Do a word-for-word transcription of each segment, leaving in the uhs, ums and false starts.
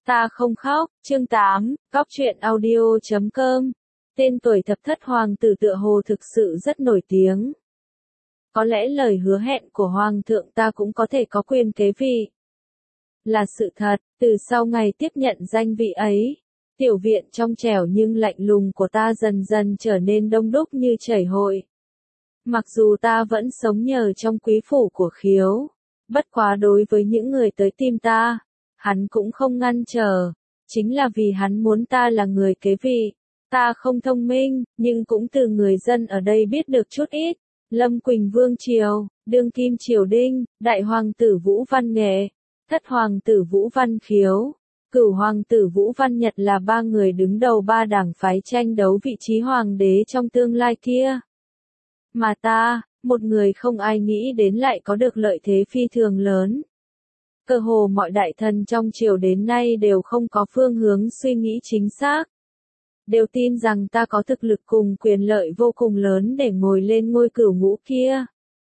Ta không khóc, chương tám, Cóc truyện audio chấm com. Tên tuổi thập thất hoàng tử tựa hồ thực sự rất nổi tiếng. Có lẽ lời hứa hẹn của hoàng thượng ta cũng có thể có quyền kế vị. Là sự thật, từ sau ngày tiếp nhận danh vị ấy, tiểu viện trong trẻo nhưng lạnh lùng của ta dần dần trở nên đông đúc như chảy hội. Mặc dù ta vẫn sống nhờ trong quý phủ của Khiếu, bất quá đối với những người tới tìm ta, hắn cũng không ngăn trở, chính là vì hắn muốn ta là người kế vị. Ta không thông minh, nhưng cũng từ người dân ở đây biết được chút ít. Lâm Quỳnh Vương Triều, đương kim triều đinh, đại hoàng tử Vũ Văn Nghệ, thất hoàng tử Vũ Văn Khiếu, cửu hoàng tử Vũ Văn Nhật là ba người đứng đầu ba đảng phái tranh đấu vị trí hoàng đế trong tương lai kia. Mà ta, một người không ai nghĩ đến lại có được lợi thế phi thường lớn. Cơ hồ mọi đại thần trong triều đến nay đều không có phương hướng suy nghĩ chính xác. Đều tin rằng ta có thực lực cùng quyền lợi vô cùng lớn để ngồi lên ngôi cửu ngũ kia.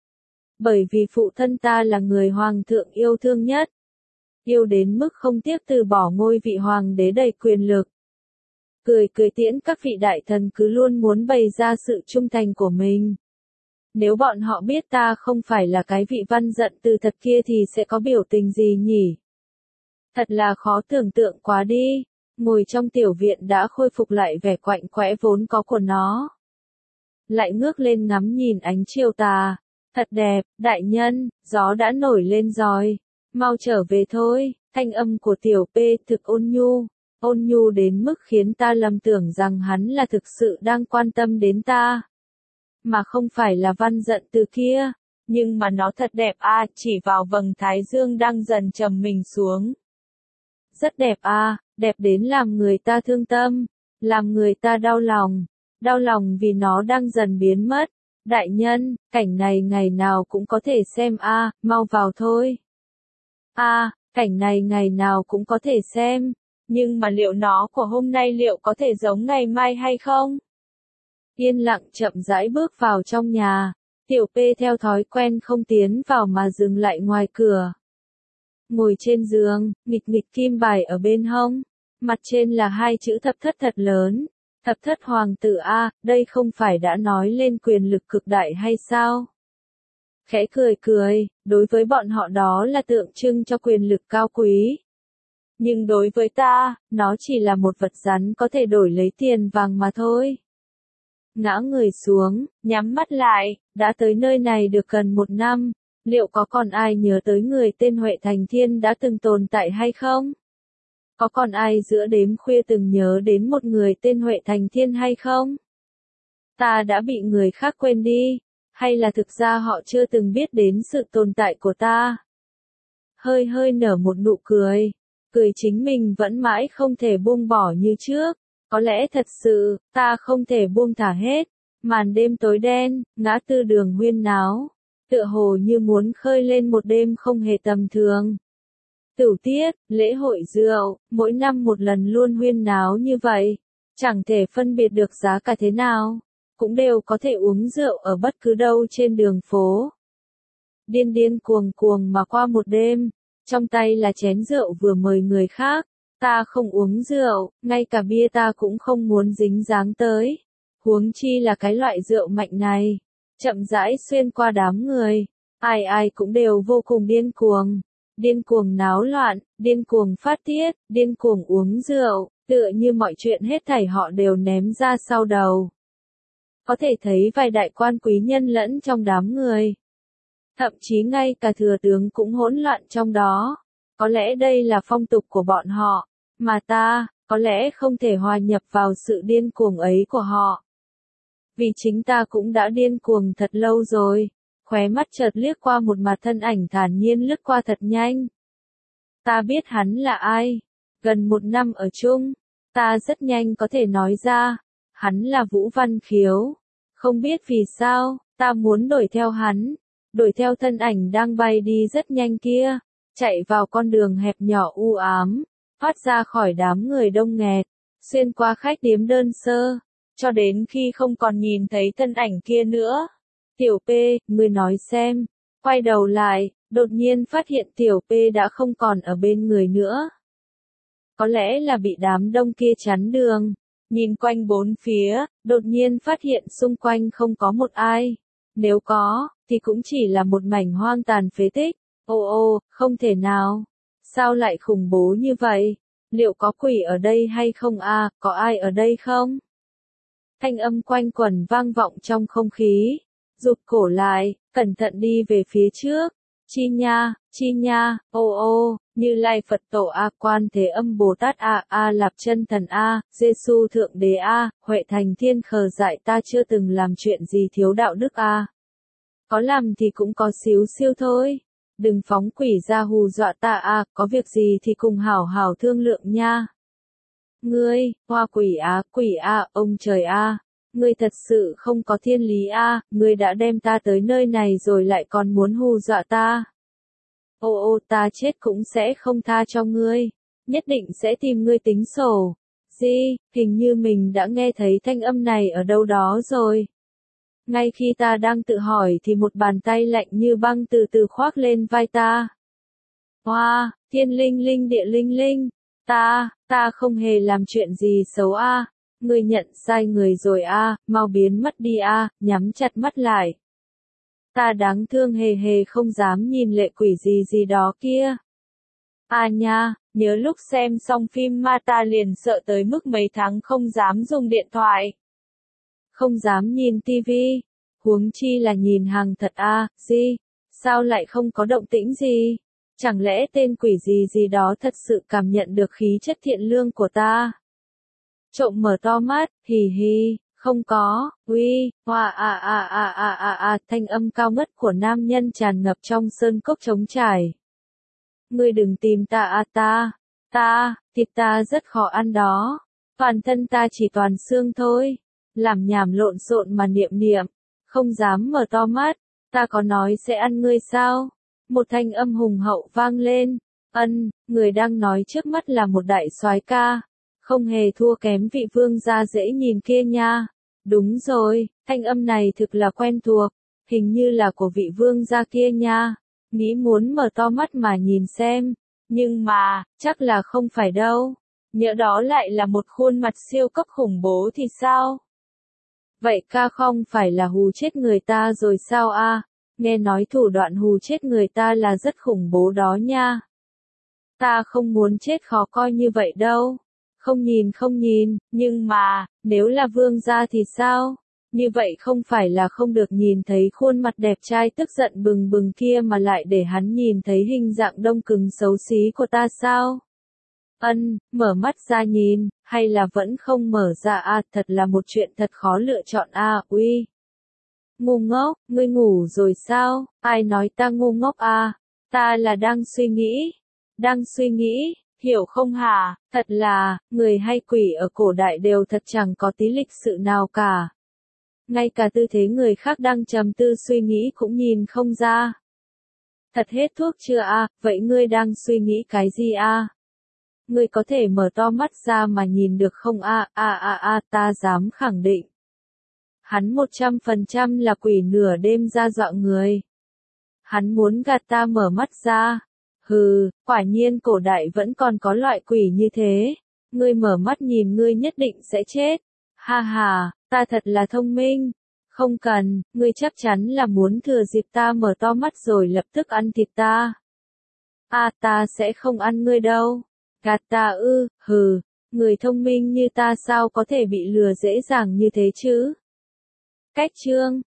Bởi vì phụ thân ta là người hoàng thượng yêu thương nhất. Yêu đến mức không tiếc từ bỏ ngôi vị hoàng đế đầy quyền lực. Cười cười tiễn các vị đại thần cứ luôn muốn bày ra sự trung thành của mình. Nếu bọn họ biết ta không phải là cái vị văn giận từ thật kia thì sẽ có biểu tình gì nhỉ? Thật là khó tưởng tượng quá đi. Ngồi trong tiểu viện đã khôi phục lại vẻ quạnh quẽ vốn có của nó. Lại ngước lên ngắm nhìn ánh chiều tà. Thật đẹp, đại nhân, gió đã nổi lên rồi. Mau trở về thôi, thanh âm của tiểu P thực ôn nhu. Ôn nhu đến mức khiến ta lầm tưởng rằng hắn là thực sự đang quan tâm đến ta. Mà không phải là văn giận từ kia. Nhưng mà nó thật đẹp à, chỉ vào vầng thái dương đang dần trầm mình xuống. Rất đẹp à, đẹp đến làm người ta thương tâm, làm người ta đau lòng, đau lòng vì nó đang dần biến mất. Đại nhân, cảnh này ngày nào cũng có thể xem a, à, mau vào thôi. A, à, cảnh này ngày nào cũng có thể xem, nhưng mà liệu nó của hôm nay liệu có thể giống ngày mai hay không? Yên lặng chậm rãi bước vào trong nhà, tiểu P theo thói quen không tiến vào mà dừng lại ngoài cửa. Ngồi trên giường, nghịch nghịch kim bài ở bên hông, mặt trên là hai chữ thập thất thật lớn, thập thất hoàng tử A, đây không phải đã nói lên quyền lực cực đại hay sao? Khẽ cười cười, đối với bọn họ đó là tượng trưng cho quyền lực cao quý. Nhưng đối với ta, nó chỉ là một vật rắn có thể đổi lấy tiền vàng mà thôi. Ngã người xuống, nhắm mắt lại, đã tới nơi này được gần một năm. Liệu có còn ai nhớ tới người tên Huệ Thành Thiên đã từng tồn tại hay không? Có còn ai giữa đêm khuya từng nhớ đến một người tên Huệ Thành Thiên hay không? Ta đã bị người khác quên đi, hay là thực ra họ chưa từng biết đến sự tồn tại của ta? Hơi hơi nở một nụ cười, cười chính mình vẫn mãi không thể buông bỏ như trước. Có lẽ thật sự, ta không thể buông thả hết. Màn đêm tối đen, ngã tư đường huyên náo. Tựa hồ như muốn khơi lên một đêm không hề tầm thường. Tửu tiết, lễ hội rượu, mỗi năm một lần luôn huyên náo như vậy. Chẳng thể phân biệt được giá cả thế nào. Cũng đều có thể uống rượu ở bất cứ đâu trên đường phố. Điên điên cuồng cuồng mà qua một đêm. Trong tay là chén rượu vừa mời người khác. Ta không uống rượu, ngay cả bia ta cũng không muốn dính dáng tới. Huống chi là cái loại rượu mạnh này. Chậm rãi xuyên qua đám người, ai ai cũng đều vô cùng điên cuồng, điên cuồng náo loạn, điên cuồng phát tiết, điên cuồng uống rượu, tựa như mọi chuyện hết thảy họ đều ném ra sau đầu. Có thể thấy vài đại quan quý nhân lẫn trong đám người. Thậm chí ngay cả thừa tướng cũng hỗn loạn trong đó. Có lẽ đây là phong tục của bọn họ, mà ta, có lẽ không thể hòa nhập vào sự điên cuồng ấy của họ. Vì chính ta cũng đã điên cuồng thật lâu rồi, khóe mắt chợt liếc qua một mặt thân ảnh thản nhiên lướt qua thật nhanh. Ta biết hắn là ai, gần một năm ở chung, ta rất nhanh có thể nói ra, hắn là Vũ Văn Khiếu. Không biết vì sao, ta muốn đuổi theo hắn, đuổi theo thân ảnh đang bay đi rất nhanh kia, chạy vào con đường hẹp nhỏ u ám, thoát ra khỏi đám người đông nghẹt, xuyên qua khách điếm đơn sơ. Cho đến khi không còn nhìn thấy thân ảnh kia nữa. Tiểu P, ngươi nói xem. Quay đầu lại, đột nhiên phát hiện Tiểu P đã không còn ở bên người nữa. Có lẽ là bị đám đông kia chắn đường. Nhìn quanh bốn phía, đột nhiên phát hiện xung quanh không có một ai. Nếu có, thì cũng chỉ là một mảnh hoang tàn phế tích. Ô ô, không thể nào. Sao lại khủng bố như vậy? Liệu có quỷ ở đây hay không a? Có ai ở đây không? Thanh âm quanh quẩn vang vọng trong không khí. Rụt cổ lại, cẩn thận đi về phía trước. Chi nha, chi nha, ô ô, Như Lai Phật Tổ a, Quan Thế Âm Bồ Tát a, A Lạp Chân Thần a, Giêsu Thượng Đế a, Huệ Thành Thiên Khờ Dại ta chưa từng làm chuyện gì thiếu đạo đức a. Có làm thì cũng có xíu siêu thôi. Đừng phóng quỷ ra hù dọa ta a, có việc gì thì cùng hảo hảo thương lượng nha. Ngươi, hoa quỷ á, quỷ a, ông trời a, ngươi thật sự không có thiên lý a, ngươi đã đem ta tới nơi này rồi lại còn muốn hù dọa ta. Ô ô, ta chết cũng sẽ không tha cho ngươi, nhất định sẽ tìm ngươi tính sổ. Gì, hình như mình đã nghe thấy thanh âm này ở đâu đó rồi. Ngay khi ta đang tự hỏi thì một bàn tay lạnh như băng từ từ khoác lên vai ta. Hoa, wow, thiên linh linh địa linh linh, ta, ta không hề làm chuyện gì xấu a, ngươi nhận sai người rồi a, mau biến mất đi a, nhắm chặt mắt lại. Ta đáng thương hề hề không dám nhìn lệ quỷ gì gì đó kia. À nha, nhớ lúc xem xong phim ma ta liền sợ tới mức mấy tháng không dám dùng điện thoại. Không dám nhìn tivi, huống chi là nhìn hàng thật a, à, gì? Sao lại không có động tĩnh gì? Chẳng lẽ tên quỷ gì gì đó thật sự cảm nhận được khí chất thiện lương của ta? Trộm mở to mắt, hì hì, không có, uy, hoa a a a a a a, thanh âm cao ngất của nam nhân tràn ngập trong sơn cốc trống trải. Ngươi đừng tìm ta a, ta, ta, thịt ta rất khó ăn đó, toàn thân ta chỉ toàn xương thôi. Làm nhảm lộn xộn mà niệm niệm, không dám mở to mắt, ta có nói sẽ ăn ngươi sao? Một thanh âm hùng hậu vang lên, ân, người đang nói trước mắt là một đại soái ca, không hề thua kém vị vương gia dễ nhìn kia nha. Đúng rồi, thanh âm này thực là quen thuộc, hình như là của vị vương gia kia nha, nghĩ muốn mở to mắt mà nhìn xem, nhưng mà, chắc là không phải đâu, nhỡ đó lại là một khuôn mặt siêu cấp khủng bố thì sao? Vậy ca không phải là hù chết người ta rồi sao a? Nghe nói thủ đoạn hù chết người ta là rất khủng bố đó nha. Ta không muốn chết khó coi như vậy đâu. Không nhìn không nhìn, nhưng mà, nếu là vương gia thì sao? Như vậy không phải là không được nhìn thấy khuôn mặt đẹp trai tức giận bừng bừng kia mà lại để hắn nhìn thấy hình dạng đông cứng xấu xí của ta sao? Ân, mở mắt ra nhìn, hay là vẫn không mở ra a, à, thật là một chuyện thật khó lựa chọn a, à, uy. Ngu ngốc, ngươi ngủ rồi sao? Ai nói ta ngu ngốc a? À? Ta là đang suy nghĩ. Đang suy nghĩ, hiểu không hả? Thật là, người hay quỷ ở cổ đại đều thật chẳng có tí lịch sự nào cả. Ngay cả tư thế người khác đang trầm tư suy nghĩ cũng nhìn không ra. Thật hết thuốc chưa a? À? Vậy ngươi đang suy nghĩ cái gì a? À? Ngươi có thể mở to mắt ra mà nhìn được không a? A a a, ta dám khẳng định. Hắn một trăm phần trăm là quỷ nửa đêm ra dọa người. Hắn muốn gạt ta mở mắt ra. Hừ, quả nhiên cổ đại vẫn còn có loại quỷ như thế. Ngươi mở mắt nhìn ngươi nhất định sẽ chết. Ha ha, ta thật là thông minh. Không cần, ngươi chắc chắn là muốn thừa dịp ta mở to mắt rồi lập tức ăn thịt ta. À, ta sẽ không ăn ngươi đâu. Gạt ta ư, hừ, người thông minh như ta sao có thể bị lừa dễ dàng như thế chứ? Cách chương